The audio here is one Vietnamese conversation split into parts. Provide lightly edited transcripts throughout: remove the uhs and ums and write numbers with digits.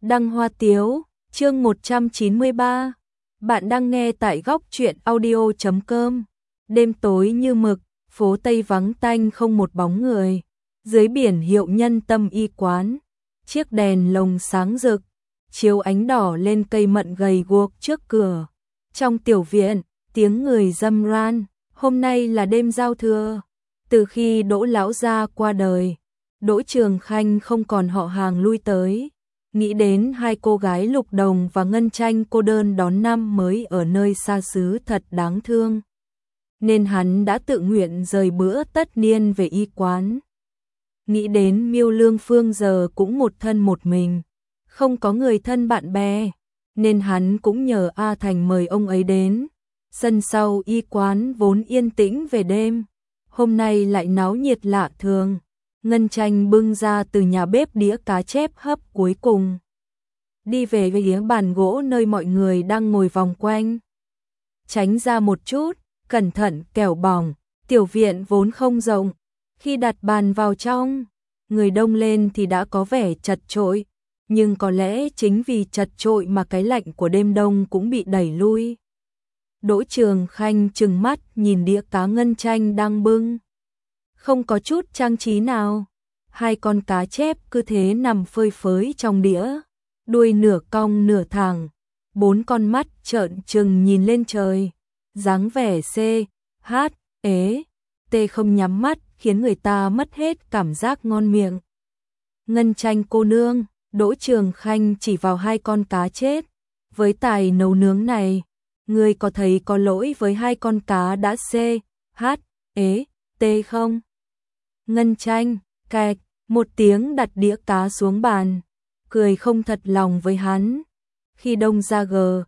Đăng Hoa Tiếu, chương 193. Bạn đang nghe tại góc truyện audio.com. Đêm tối như mực, phố Tây vắng tanh không một bóng người. Dưới biển hiệu Nhân Tâm Y quán, chiếc đèn lồng sáng rực, chiếu ánh đỏ lên cây mận gầy guộc trước cửa. Trong tiểu viện, tiếng người râm ran, hôm nay là đêm giao thừa. Từ khi Đỗ lão gia qua đời, Đỗ Trường Khanh không còn họ hàng lui tới. Nghĩ đến hai cô gái Lục Đồng và Ngân Tranh cô đơn đón năm mới ở nơi xa xứ thật đáng thương, nên hắn đã tự nguyện rời bữa tất niên về y quán. Nghĩ đến Miêu Lương Phương giờ cũng một thân một mình, không có người thân bạn bè, nên hắn cũng nhờ A Thành mời ông ấy đến. Sân sau y quán vốn yên tĩnh về đêm, hôm nay lại náo nhiệt lạ thường. Ngân Tranh bưng ra từ nhà bếp đĩa cá chép hấp cuối cùng, đi về phía bàn gỗ nơi mọi người đang ngồi vòng quanh. Tránh ra một chút, cẩn thận kẻo bỏng. Tiểu viện vốn không rộng, khi đặt bàn vào trong, người đông lên thì đã có vẻ chật chội, nhưng có lẽ chính vì chật chội mà cái lạnh của đêm đông cũng bị đẩy lui. Đỗ Trường Khanh trừng mắt nhìn đĩa cá Ngân Tranh đang bưng, không có chút trang trí nào. Hai con cá chép cứ thế nằm phơi phới trong đĩa, đuôi nửa cong nửa thẳng, bốn con mắt trợn trừng nhìn lên trời, dáng vẻ CHT không nhắm mắt khiến người ta mất hết cảm giác ngon miệng. Ngân Tranh cô nương, Đỗ Trường Khanh chỉ vào hai con cá chết, với tài nấu nướng này, ngươi có thấy có lỗi với hai con cá đã CHT không? Ngân Tranh cạch một tiếng đặt đĩa cá xuống bàn, cười không thật lòng với hắn. Khi đông ra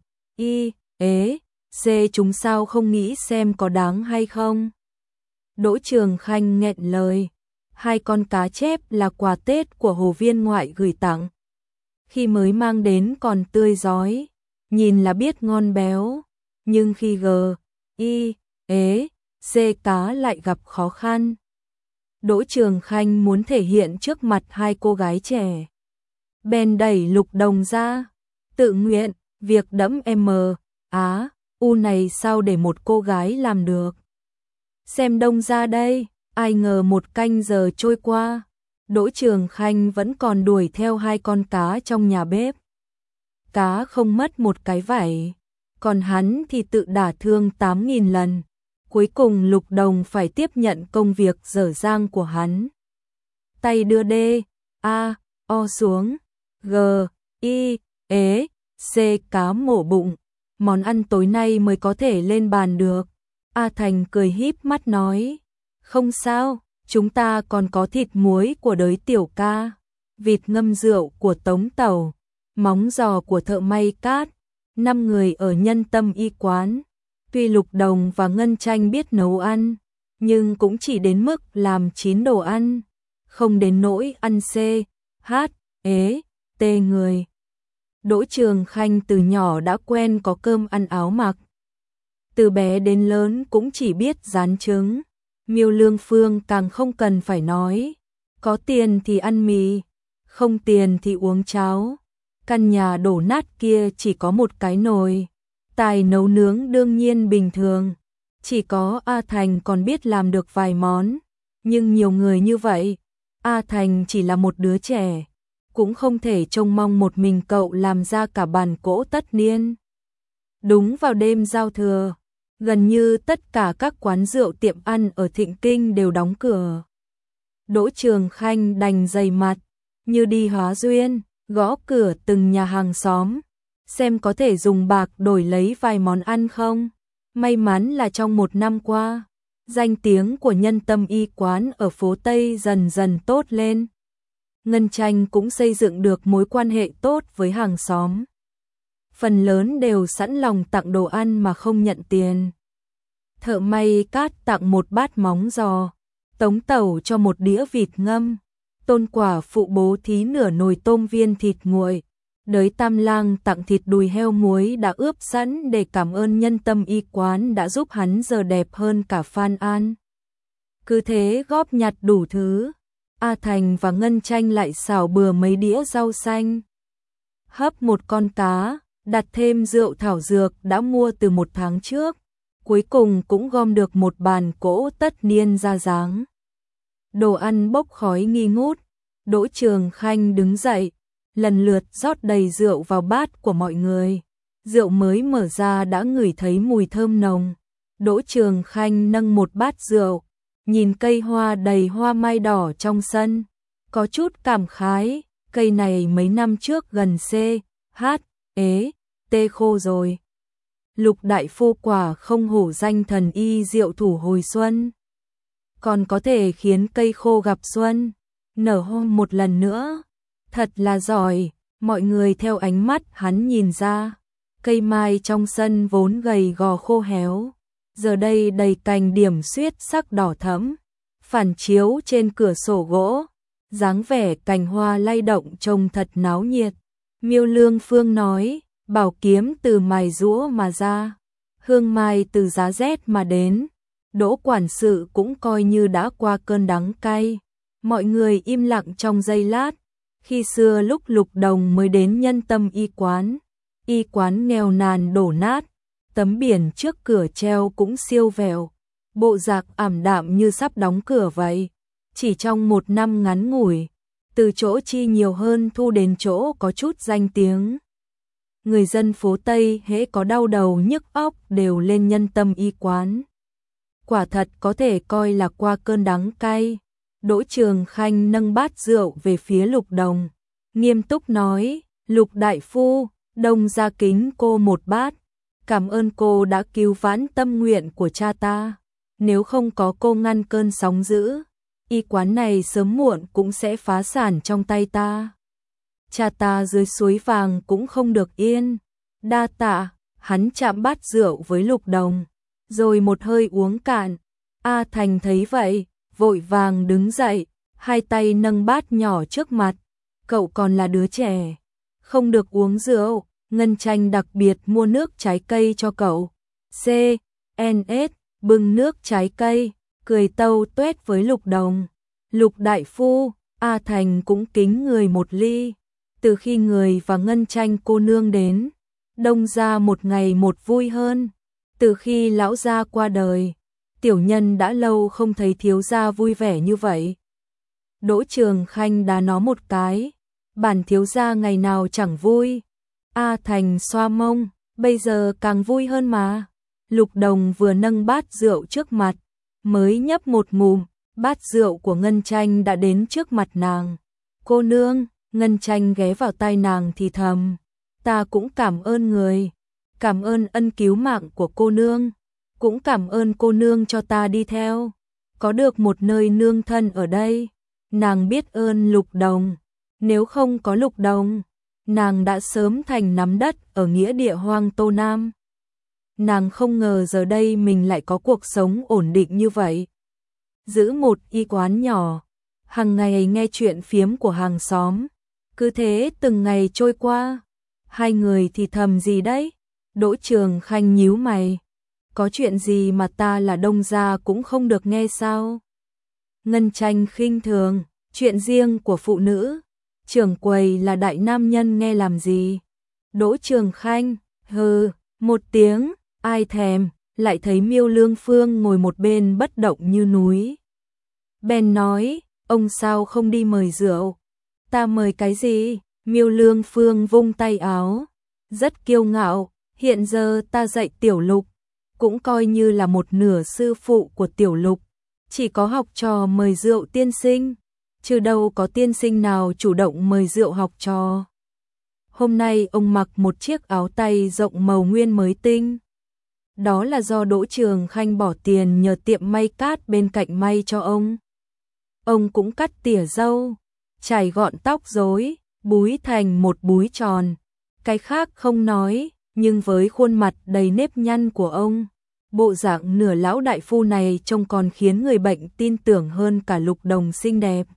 C chúng sao không nghĩ xem có đáng hay không? Đỗ Trường Khanh nghẹn lời, hai con cá chép là quà Tết của Hồ Viên ngoại gửi tặng. Khi mới mang đến còn tươi rói, nhìn là biết ngon béo, nhưng khi C cá lại gặp khó khăn. Đỗ Trường Khanh muốn thể hiện trước mặt hai cô gái trẻ, bèn đẩy Lục Đồng ra. Tự nguyện, việc đẫm U này sao để một cô gái làm được? Xem đông ra đây. Ai ngờ một canh giờ trôi qua, Đỗ Trường Khanh vẫn còn đuổi theo hai con cá trong nhà bếp. Cá không mất một cái vảy, còn hắn thì tự đả thương 8.000 lần. Cuối cùng Lục Đồng phải tiếp nhận công việc dở dang của hắn. Tay đưa O xuống, C cá mổ bụng, món ăn tối nay mới có thể lên bàn được. A Thành cười híp mắt nói, không sao, chúng ta còn có thịt muối của đới Tiểu Ca, vịt ngâm rượu của Tống Tẩu, móng giò của thợ may Cát. 5 người ở Nhân Tâm Y quán. Tuy Lục Đồng và Ngân Tranh biết nấu ăn, nhưng cũng chỉ đến mức làm 9 đồ ăn, không đến nỗi ăn CHT người. Đỗ Trường Khanh từ nhỏ đã quen có cơm ăn áo mặc, từ bé đến lớn cũng chỉ biết rán trứng. Miêu Lương Phương càng không cần phải nói, có tiền thì ăn mì, không tiền thì uống cháo. Căn nhà đổ nát kia chỉ có một cái nồi, tài nấu nướng đương nhiên bình thường, chỉ có A Thành còn biết làm được vài món, nhưng nhiều người như vậy, A Thành chỉ là một đứa trẻ, cũng không thể trông mong một mình cậu làm ra cả bàn cỗ tất niên. Đúng vào đêm giao thừa, gần như tất cả các quán rượu tiệm ăn ở Thịnh Kinh đều đóng cửa. Đỗ Trường Khanh đành dày mặt, như đi hóa duyên, gõ cửa từng nhà hàng xóm, xem có thể dùng bạc đổi lấy vài món ăn không. May mắn là trong một năm qua, danh tiếng của Nhân Tâm Y quán ở phố Tây dần dần tốt lên. Ngân Tranh cũng xây dựng được mối quan hệ tốt với hàng xóm. Phần lớn đều sẵn lòng tặng đồ ăn mà không nhận tiền. Thợ may Cát tặng một bát móng giò, Tống Tẩu cho một đĩa vịt ngâm, Tôn Quả phụ bố thí nửa nồi tôm viên thịt nguội, đới Tam Lang tặng thịt đùi heo muối đã ướp sẵn để cảm ơn Nhân Tâm Y quán đã giúp hắn giờ đẹp hơn cả Phan An. Cứ thế góp nhặt đủ thứ, A Thành và Ngân Tranh lại xào bừa mấy đĩa rau xanh. hấp một con cá, đặt thêm rượu thảo dược đã mua từ 1 tháng trước, cuối cùng cũng gom được một bàn cỗ tất niên ra dáng. Đồ ăn bốc khói nghi ngút, Đỗ Trường Khanh đứng dậy, lần lượt rót đầy rượu vào bát của mọi người. Rượu mới mở ra đã ngửi thấy mùi thơm nồng. Đỗ Trường Khanh nâng một bát rượu, nhìn cây hoa đầy hoa mai đỏ trong sân, có chút cảm khái, cây này mấy năm trước gần tê khô rồi. Lục đại phu quả không hổ danh thần y diệu thủ hồi xuân, còn có thể khiến cây khô gặp xuân, nở hoa một lần nữa. Thật là giỏi, mọi người theo ánh mắt hắn nhìn ra, cây mai trong sân vốn gầy gò khô héo, giờ đây đầy cành điểm xuyết sắc đỏ thẫm, phản chiếu trên cửa sổ gỗ, dáng vẻ cành hoa lay động trông thật náo nhiệt. Miêu Lương Phương nói, bảo kiếm từ mài giũa mà ra, hương mai từ giá rét mà đến. Đỗ quản sự cũng coi như đã qua cơn đắng cay. Mọi người im lặng trong giây lát. Khi xưa lúc Lục Đồng mới đến Nhân Tâm y quán nghèo nàn đổ nát, tấm biển trước cửa treo cũng siêu vẹo, bộ dạng ảm đạm như sắp đóng cửa vậy. Chỉ trong 1 năm ngắn ngủi, từ chỗ chi nhiều hơn thu đến chỗ có chút danh tiếng. Người dân phố Tây hễ có đau đầu nhức óc đều lên Nhân Tâm y quán. Quả thật có thể coi là qua cơn đắng cay. Đỗ Trường Khanh nâng bát rượu về phía Lục Đồng, nghiêm túc nói, Lục đại phu, Đồng gia kính cô một bát, cảm ơn cô đã cứu vãn tâm nguyện của cha ta. Nếu không có cô ngăn cơn sóng dữ, y quán này sớm muộn cũng sẽ phá sản trong tay ta. Cha ta dưới suối vàng cũng không được yên. Đa tạ. Hắn chạm bát rượu với Lục Đồng, rồi một hơi uống cạn. A Thành thấy vậy, vội vàng đứng dậy, hai tay nâng bát nhỏ trước mặt. Cậu còn là đứa trẻ, không được uống rượu. Ngân Tranh đặc biệt mua nước trái cây cho cậu. CNS bưng nước trái cây, cười tâu tuét với Lục Đồng. Lục đại phu, A Thành cũng kính người một ly. Từ khi người và Ngân Tranh cô nương đến, Đông gia một ngày một vui hơn. Từ khi lão gia qua đời, tiểu nhân đã lâu không thấy thiếu gia vui vẻ như vậy. Đỗ Trường Khanh đá nó một cái, bản thiếu gia ngày nào chẳng vui. A Thành xoa mông, bây giờ càng vui hơn mà. Lục Đồng vừa nâng bát rượu trước mặt, mới nhấp một ngụm, bát rượu của Ngân Tranh đã đến trước mặt nàng. Cô nương, Ngân Tranh ghé vào tai nàng thì thầm, ta cũng cảm ơn người, cảm ơn ân cứu mạng của cô nương, cũng cảm ơn cô nương cho ta đi theo, có được một nơi nương thân ở đây. Nàng biết ơn Lục Đồng, nếu không có Lục Đồng, nàng đã sớm thành nắm đất ở nghĩa địa Hoang Tô Nam. Nàng không ngờ giờ đây mình lại có cuộc sống ổn định như vậy. Giữ một y quán nhỏ, hàng ngày nghe chuyện phiếm của hàng xóm, cứ thế từng ngày trôi qua. Hai người thì thầm gì đấy? Đỗ Trường Khanh nhíu mày, có chuyện gì mà ta là Đông gia cũng không được nghe sao? Ngân Tranh khinh thường, chuyện riêng của phụ nữ, trưởng quầy là đại nam nhân nghe làm gì? Đỗ Trường Khanh, hừ, một tiếng, ai thèm, lại thấy Miêu Lương Phương ngồi một bên bất động như núi. Bèn nói, ông sao không đi mời rượu? Ta mời cái gì? Miêu Lương Phương vung tay áo, rất kiêu ngạo, hiện giờ ta dạy Tiểu Lục, cũng coi như là một nửa sư phụ của Tiểu Lục, chỉ có học trò mời rượu tiên sinh, chứ đâu có tiên sinh nào chủ động mời rượu học trò. Hôm nay ông mặc một chiếc áo tay rộng màu nguyên mới tinh. Đó là do Đỗ Trường Khanh bỏ tiền nhờ tiệm may cát bên cạnh may cho ông. Ông cũng cắt tỉa râu, chải gọn tóc rối, búi thành một búi tròn. Cái khác không nói, nhưng với khuôn mặt đầy nếp nhăn của ông, bộ dạng nửa lão đại phu này trông còn khiến người bệnh tin tưởng hơn cả Lục Đồng xinh đẹp.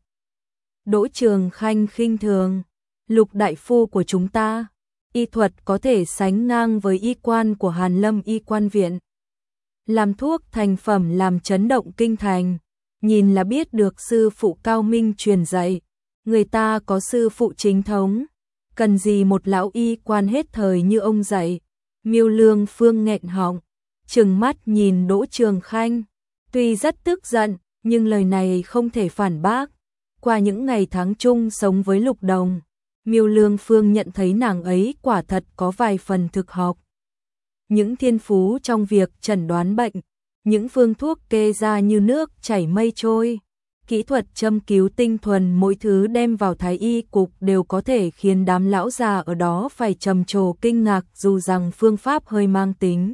Đỗ Trường Khanh khinh thường, Lục đại phu của chúng ta, y thuật có thể sánh ngang với y quan của Hàn Lâm y quan viện. Làm thuốc thành phẩm làm chấn động kinh thành, nhìn là biết được sư phụ cao minh truyền dạy, người ta có sư phụ chính thống, cần gì một lão y quan hết thời như ông dạy. Miêu Lương Phương nghẹn họng, trừng mắt nhìn Đỗ Trường Khanh, tuy rất tức giận, nhưng lời này không thể phản bác. Qua những ngày tháng chung sống với Lục Đồng, Miêu Lương Phương nhận thấy nàng ấy quả thật có vài phần thực học. Những thiên phú trong việc chẩn đoán bệnh, những phương thuốc kê ra như nước chảy mây trôi, kỹ thuật châm cứu tinh thuần, mỗi thứ đem vào Thái y cục đều có thể khiến đám lão già ở đó phải trầm trồ kinh ngạc, dù rằng phương pháp hơi mang tính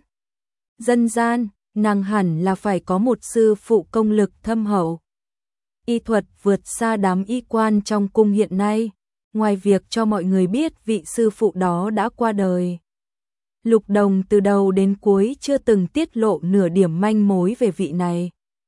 dân gian, nàng hẳn là phải có một sư phụ công lực thâm hậu. Y thuật vượt xa đám y quan trong cung hiện nay, ngoài việc cho mọi người biết vị sư phụ đó đã qua đời. Lục Đồng từ đầu đến cuối chưa từng tiết lộ nửa điểm manh mối về vị này.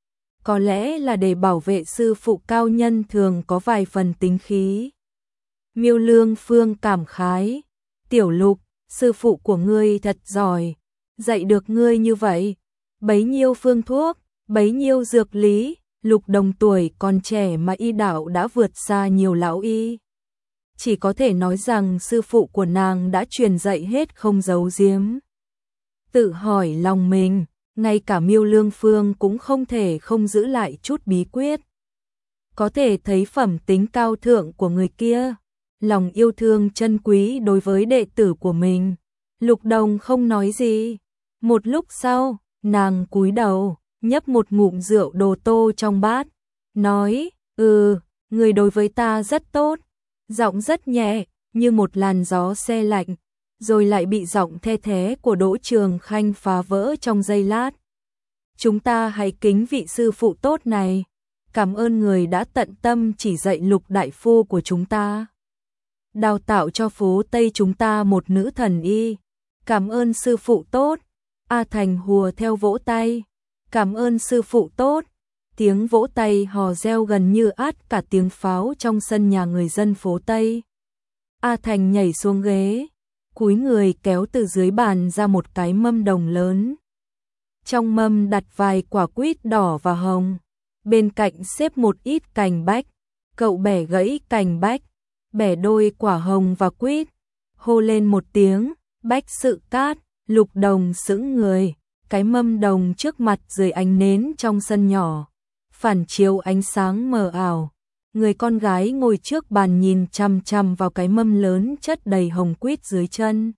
Có lẽ là để bảo vệ sư phụ cao nhân thường có vài phần tính khí. Miêu Lương Phương cảm khái, Tiểu Lục, sư phụ của ngươi thật giỏi, dạy được ngươi như vậy. Bấy nhiêu phương thuốc, bấy nhiêu dược lý, Lục Đồng tuổi còn trẻ mà y đạo đã vượt xa nhiều lão y. Chỉ có thể nói rằng sư phụ của nàng đã truyền dạy hết không giấu giếm. Tự hỏi lòng mình, ngay cả Miêu Lương Phương cũng không thể không giữ lại chút bí quyết. Có thể thấy phẩm tính cao thượng của người kia, lòng yêu thương chân quý đối với đệ tử của mình. Lục Đồng không nói gì. Một lúc sau, nàng cúi đầu, nhấp một ngụm rượu đồ tô trong bát, nói, người đối với ta rất tốt. Giọng rất nhẹ, như một làn gió se lạnh, rồi lại bị giọng the thé của Đỗ Trường Khanh phá vỡ trong giây lát. Chúng ta hãy kính vị sư phụ tốt này, cảm ơn người đã tận tâm chỉ dạy Lục đại phu của chúng ta. Đào tạo cho phố Tây chúng ta một nữ thần y, cảm ơn sư phụ tốt. A Thành hùa theo vỗ tay, cảm ơn sư phụ tốt. Tiếng vỗ tay hò reo gần như át cả tiếng pháo trong sân nhà người dân phố Tây. A Thành nhảy xuống ghế, cúi người kéo từ dưới bàn ra một cái mâm đồng lớn. Trong mâm đặt vài quả quýt đỏ và hồng, bên cạnh xếp một ít cành bách. Cậu bẻ gãy cành bách, bẻ đôi quả hồng và quýt, hô lên một tiếng, Bách Sự Cát. Lục Đồng sững người, cái mâm đồng trước mặt dưới ánh nến trong sân nhỏ, phản chiếu ánh sáng mờ ảo. Người con gái ngồi trước bàn nhìn chằm chằm vào cái mâm lớn chất đầy hồng quýt dưới chân.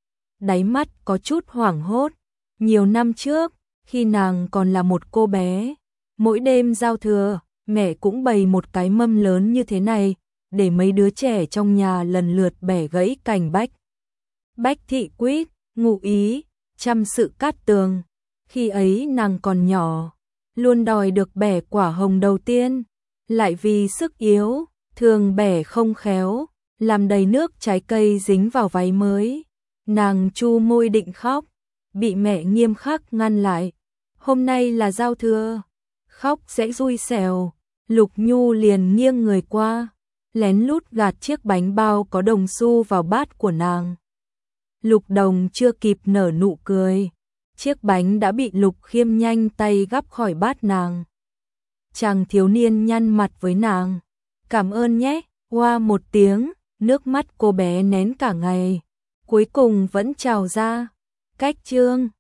Đáy mắt có chút hoảng hốt. Nhiều năm trước, khi nàng còn là một cô bé, mỗi đêm giao thừa, mẹ cũng bày một cái mâm lớn như thế này, để mấy đứa trẻ trong nhà lần lượt bẻ gãy cành bách. Bách thị quýt, ngụ ý, chăm sự cát tường. Khi ấy nàng còn nhỏ, luôn đòi được bẻ quả hồng đầu tiên, lại vì sức yếu, thường bẻ không khéo, làm đầy nước trái cây dính vào váy mới. Nàng chu môi định khóc, bị mẹ nghiêm khắc ngăn lại. Hôm nay là giao thừa, khóc sẽ xui xẻo. Lục Nhu liền nghiêng người qua, lén lút gạt chiếc bánh bao có đồng xu vào bát của nàng. Lục Đồng chưa kịp nở nụ cười, chiếc bánh đã bị Lục Khiêm nhanh tay gắp khỏi bát nàng. Chàng thiếu niên nhăn mặt với nàng, cảm ơn nhé, oa một tiếng, nước mắt cô bé nén cả ngày, cuối cùng vẫn trào ra. Cách chương